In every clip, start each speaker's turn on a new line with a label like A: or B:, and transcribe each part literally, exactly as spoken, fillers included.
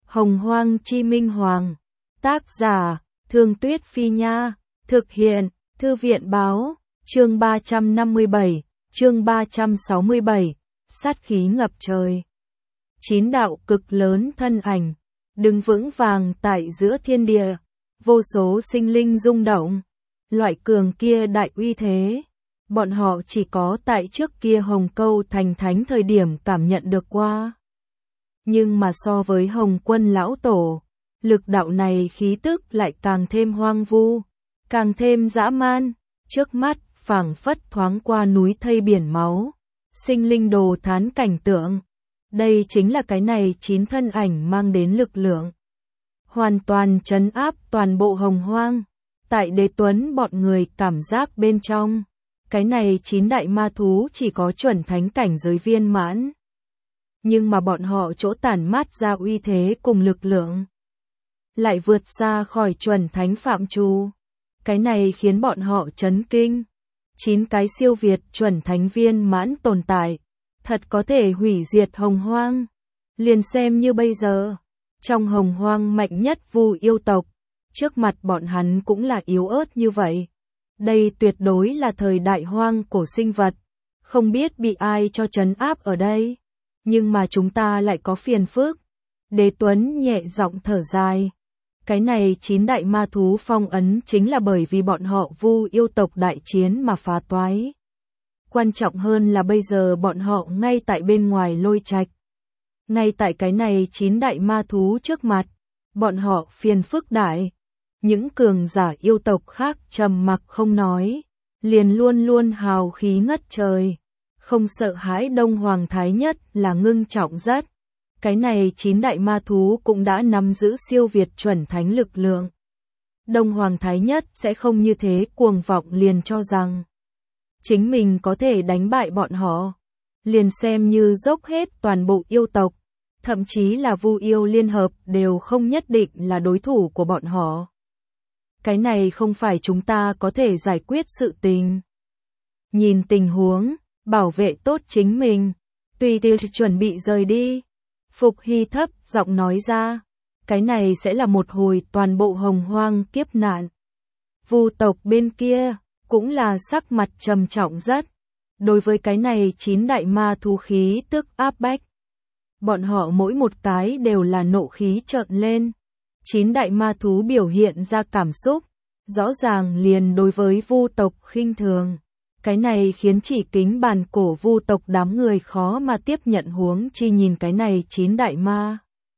A: Hồng Hoang Chi Minh Hoàng. Tác giả, Thương Tuyết Phi Nha. Thực hiện, Thư viện Báo. Chương ba trăm năm mươi bảy, chương ba trăm sáu mươi bảy. Sát khí ngập trời. Chín đạo cực lớn thân ảnh, đứng vững vàng tại giữa thiên địa. Vô số sinh linh rung động. Loại cường kia đại uy thế. Bọn họ chỉ có tại trước kia Hồng Câu thành thánh thời điểm cảm nhận được qua. Nhưng mà so với Hồng Quân lão tổ, lực đạo này khí tức lại càng thêm hoang vu, càng thêm dã man. Trước mắt phảng phất thoáng qua núi thây biển máu, sinh linh đồ thán cảnh tượng. Đây chính là cái này chín thân ảnh mang đến lực lượng, hoàn toàn trấn áp toàn bộ Hồng Hoang. Tại Đế Tuấn bọn người cảm giác bên trong, cái này chín đại ma thú chỉ có chuẩn thánh cảnh giới viên mãn. Nhưng mà bọn họ chỗ tản mát ra uy thế cùng lực lượng lại vượt xa khỏi chuẩn thánh phạm trù. Cái này khiến bọn họ chấn kinh. Chín cái siêu việt chuẩn thánh viên mãn tồn tại, thật có thể hủy diệt Hồng Hoang. Liền xem như bây giờ, trong Hồng Hoang mạnh nhất Vu yêu tộc, trước mặt bọn hắn cũng là yếu ớt như vậy. Đây tuyệt đối là thời đại hoang cổ sinh vật, không biết bị ai cho trấn áp ở đây. Nhưng mà chúng ta lại có phiền phức. Đế Tuấn nhẹ giọng thở dài. Cái này chín đại ma thú phong ấn chính là bởi vì bọn họ Vu yêu tộc đại chiến mà phá toái. Quan trọng hơn là bây giờ bọn họ ngay tại bên ngoài Lôi Trạch. Ngay tại cái này chín đại ma thú trước mặt, bọn họ phiền phức đại. Những cường giả yêu tộc khác trầm mặc không nói, liền luôn luôn hào khí ngất trời. Không sợ hãi Đông Hoàng Thái Nhất là ngưng trọng rất. Cái này chín đại ma thú cũng đã nắm giữ siêu việt chuẩn thánh lực lượng. Đông Hoàng Thái Nhất sẽ không như thế cuồng vọng liền cho rằng chính mình có thể đánh bại bọn họ. Liền xem như dốc hết toàn bộ yêu tộc, thậm chí là Vu yêu liên hợp đều không nhất định là đối thủ của bọn họ. Cái này không phải chúng ta có thể giải quyết sự tình. Nhìn tình huống, bảo vệ tốt chính mình, tùy tiêu chuẩn bị rời đi. Phục Hy thấp giọng nói ra, cái này sẽ là một hồi toàn bộ Hồng Hoang kiếp nạn. Vu tộc bên kia, cũng là sắc mặt trầm trọng rất. Đối với cái này chín đại ma thú khí tức áp bách, bọn họ mỗi một cái đều là nộ khí trợn lên. Chín đại ma thú biểu hiện ra cảm xúc, rõ ràng liền đối với Vu tộc khinh thường. Cái này khiến chỉ kính bàn cổ Vu tộc đám người khó mà tiếp nhận, huống chi nhìn cái này chín đại ma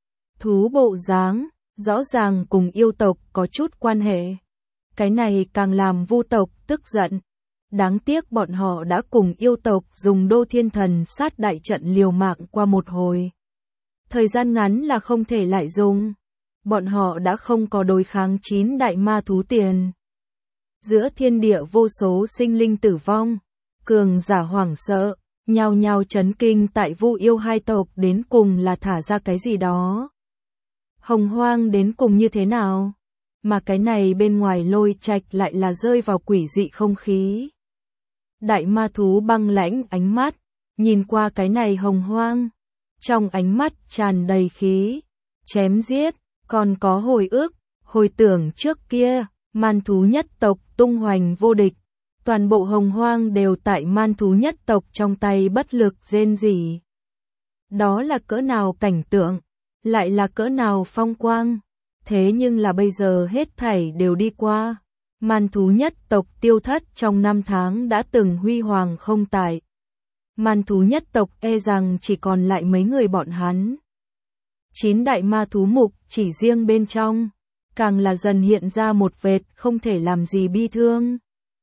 A: thú bộ dáng, rõ ràng cùng yêu tộc có chút quan hệ. Cái này càng làm Vu tộc tức giận. Đáng tiếc bọn họ đã cùng yêu tộc dùng Đô Thiên Thần sát đại trận liều mạng qua một hồi. Thời gian ngắn là không thể lại dùng. Bọn họ đã không có đối kháng chín đại ma thú tiền. Giữa thiên địa vô số sinh linh tử vong, cường giả hoảng sợ, nhao nhao chấn kinh tại Vu yêu hai tộc đến cùng là thả ra cái gì đó. Hồng Hoang đến cùng như thế nào? Mà cái này bên ngoài Lôi Trạch lại là rơi vào quỷ dị không khí. Đại ma thú băng lãnh ánh mắt, nhìn qua cái này Hồng Hoang. Trong ánh mắt tràn đầy khí, chém giết, còn có hồi ức, hồi tưởng trước kia. Man thú nhất tộc tung hoành vô địch, toàn bộ Hồng Hoang đều tại man thú nhất tộc trong tay bất lực rên rỉ. Đó là cỡ nào cảnh tượng, lại là cỡ nào phong quang. Thế nhưng là bây giờ hết thảy đều đi qua. Man thú nhất tộc tiêu thất trong năm tháng đã từng huy hoàng không tại. Man thú nhất tộc e rằng chỉ còn lại mấy người bọn hắn. Chín đại ma thú mục chỉ riêng bên trong, càng là dần hiện ra một vệt không thể làm gì bi thương.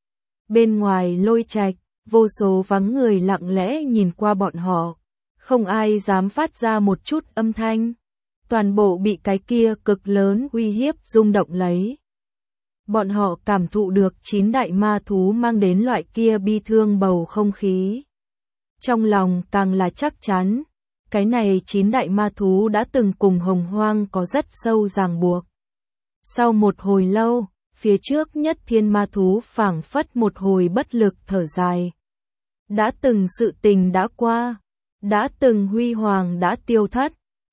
A: Bên ngoài Lôi Trạch, vô số vắng người lặng lẽ nhìn qua bọn họ, không ai dám phát ra một chút âm thanh. Toàn bộ bị cái kia cực lớn uy hiếp rung động lấy. Bọn họ cảm thụ được chín đại ma thú mang đến loại kia bi thương bầu không khí. Trong lòng càng là chắc chắn, cái này chín đại ma thú đã từng cùng Hồng Hoang có rất sâu ràng buộc. Sau một hồi lâu, phía trước nhất thiên ma thú phảng phất một hồi bất lực thở dài. Đã từng sự tình đã qua, đã từng huy hoàng đã tiêu thất,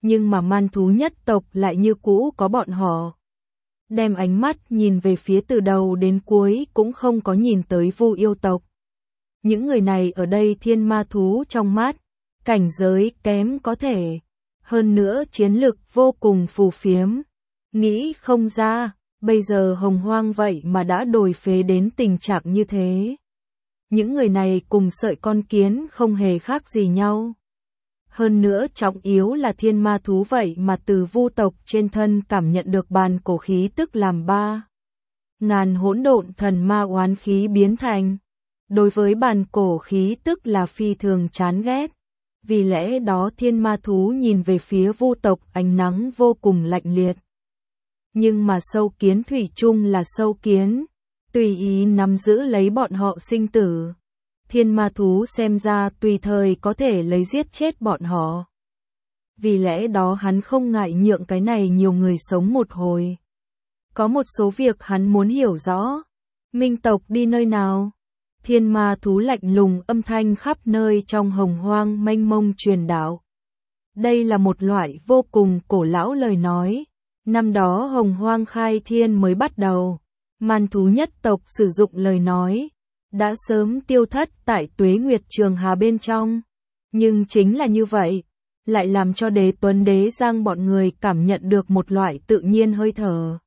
A: nhưng mà man thú nhất tộc lại như cũ có bọn họ. Đem ánh mắt nhìn về phía từ đầu đến cuối cũng không có nhìn tới Vu yêu tộc. Những người này ở đây thiên ma thú trong mắt, cảnh giới kém có thể, hơn nữa chiến lực vô cùng phù phiếm. Nghĩ không ra, bây giờ Hồng Hoang vậy mà đã đổi phế đến tình trạng như thế. Những người này cùng sợi con kiến không hề khác gì nhau. Hơn nữa trọng yếu là thiên ma thú vậy mà từ Vu tộc trên thân cảm nhận được bàn cổ khí tức làm ba. Ngàn hỗn độn thần ma oán khí biến thành. Đối với bàn cổ khí tức là phi thường chán ghét. Vì lẽ đó thiên ma thú nhìn về phía Vu tộc ánh nắng vô cùng lạnh liệt. Nhưng mà sâu kiến thủy chung là sâu kiến, tùy ý nắm giữ lấy bọn họ sinh tử. Thiên ma thú xem ra tùy thời có thể lấy giết chết bọn họ. Vì lẽ đó hắn không ngại nhượng cái này nhiều người sống một hồi. Có một số việc hắn muốn hiểu rõ. Minh tộc đi nơi nào? Thiên ma thú lạnh lùng âm thanh khắp nơi trong Hồng Hoang mênh mông truyền đạo. Đây là một loại vô cùng cổ lão lời nói. Năm đó Hồng Hoang khai thiên mới bắt đầu. Man thú nhất tộc sử dụng lời nói. Đã sớm tiêu thất tại Tuế Nguyệt Trường Hà bên trong. Nhưng chính là như vậy. Lại làm cho Đế Tuấn Đế Giang bọn người cảm nhận được một loại tự nhiên hơi thở.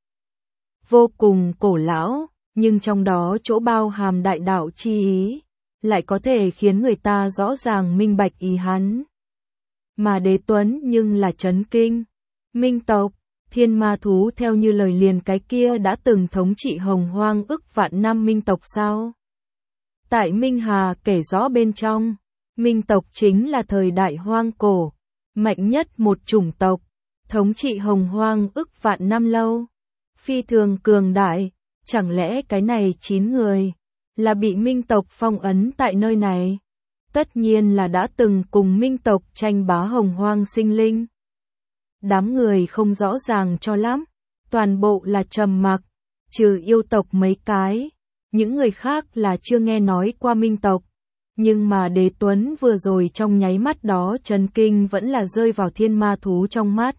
A: Vô cùng cổ lão. Nhưng trong đó chỗ bao hàm đại đạo chi ý, lại có thể khiến người ta rõ ràng minh bạch ý hắn. Mà Đế Tuấn nhưng là chấn kinh. Minh tộc, thiên ma thú theo như lời liền cái kia đã từng thống trị Hồng Hoang ức vạn năm minh tộc sao? Tại Minh Hà kể rõ bên trong, minh tộc chính là thời đại hoang cổ, mạnh nhất một chủng tộc, thống trị Hồng Hoang ức vạn năm lâu, phi thường cường đại. Chẳng lẽ cái này chín người là bị minh tộc phong ấn tại nơi này? Tất nhiên là đã từng cùng minh tộc tranh bá Hồng Hoang sinh linh. Đám người không rõ ràng cho lắm, toàn bộ là trầm mặc, trừ yêu tộc mấy cái, những người khác là chưa nghe nói qua minh tộc. Nhưng mà Đế Tuấn vừa rồi trong nháy mắt đó chấn kinh vẫn là rơi vào thiên ma thú trong mắt.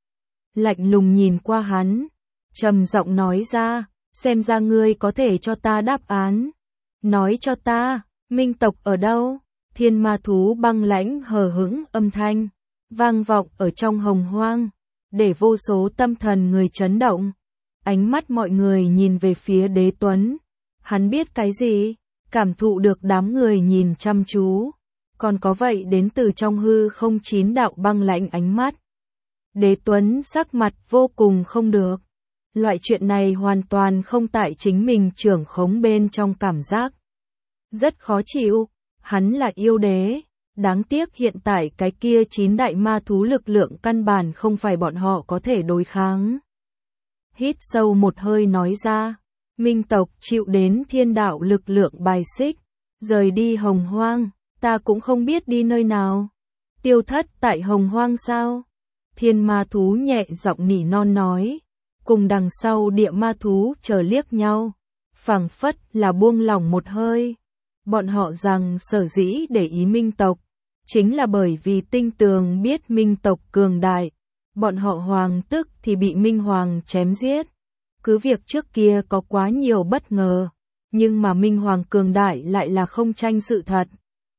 A: Lạnh lùng nhìn qua hắn, trầm giọng nói ra. Xem ra ngươi có thể cho ta đáp án. Nói cho ta, minh tộc ở đâu? Thiên ma thú băng lãnh hờ hững âm thanh, vang vọng ở trong Hồng Hoang, để vô số tâm thần người chấn động. Ánh mắt mọi người nhìn về phía Đế Tuấn. Hắn biết cái gì? Cảm thụ được đám người nhìn chăm chú. Còn có vậy đến từ trong hư không chín đạo băng lãnh ánh mắt. Đế Tuấn sắc mặt vô cùng không được. Loại chuyện này hoàn toàn không tại chính mình trưởng khống bên trong cảm giác. Rất khó chịu, hắn là yêu đế, đáng tiếc hiện tại cái kia chín đại ma thú lực lượng căn bản không phải bọn họ có thể đối kháng. Hít sâu một hơi nói ra, minh tộc chịu đến thiên đạo lực lượng bài xích, rời đi Hồng Hoang, ta cũng không biết đi nơi nào. Tiêu thất tại Hồng Hoang sao? Thiên ma thú nhẹ giọng nỉ non nói. Cùng đằng sau địa ma thú chờ liếc nhau, phảng phất là buông lỏng một hơi. Bọn họ rằng sở dĩ để ý minh tộc, chính là bởi vì tinh tường biết minh tộc cường đại. Bọn họ hoàng tức thì bị minh hoàng chém giết. Cứ việc trước kia có quá nhiều bất ngờ, nhưng mà minh hoàng cường đại lại là không tranh sự thật.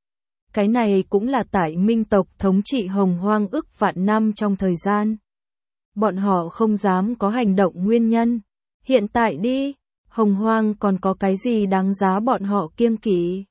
A: Cái này cũng là tại minh tộc thống trị Hồng Hoang ức vạn năm trong thời gian. Bọn họ không dám có hành động nguyên nhân. Hiện tại đi, Hồng Hoang còn có cái gì đáng giá bọn họ kiêng kỵ?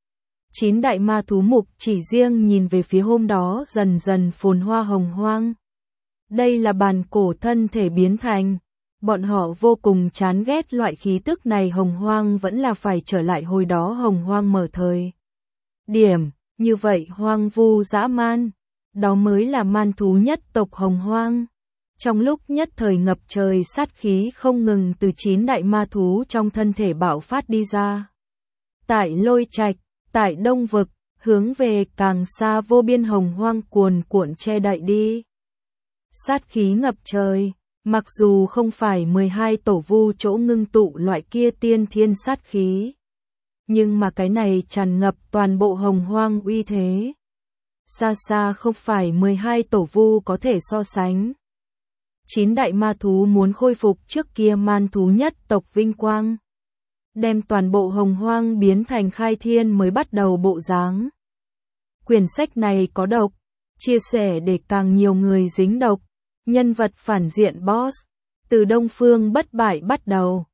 A: Chín đại ma thú mục chỉ riêng nhìn về phía hôm đó dần dần phồn hoa Hồng Hoang. Đây là bàn cổ thân thể biến thành. Bọn họ vô cùng chán ghét loại khí tức này. Hồng Hoang vẫn là phải trở lại hồi đó Hồng Hoang mở thời. Điểm, như vậy hoang vu dã man. Đó mới là man thú nhất tộc Hồng Hoang. Trong lúc nhất thời ngập trời sát khí không ngừng từ chín đại ma thú trong thân thể bạo phát đi ra. Tại Lôi Trạch, tại Đông Vực, hướng về càng xa vô biên Hồng Hoang cuồn cuộn che đậy đi. Sát khí ngập trời, mặc dù không phải mười hai tổ vu chỗ ngưng tụ loại kia tiên thiên sát khí. Nhưng mà cái này tràn ngập toàn bộ Hồng Hoang uy thế. xa xa không phải mười hai tổ vu có thể so sánh. Chín đại ma thú muốn khôi phục trước kia man thú nhất tộc vinh quang. Đem toàn bộ hồng hoang biến thành khai thiên mới bắt đầu bộ dáng. Quyển sách này có độc, chia sẻ để càng nhiều người dính độc. Nhân vật phản diện boss, từ Đông Phương bất bại bắt đầu.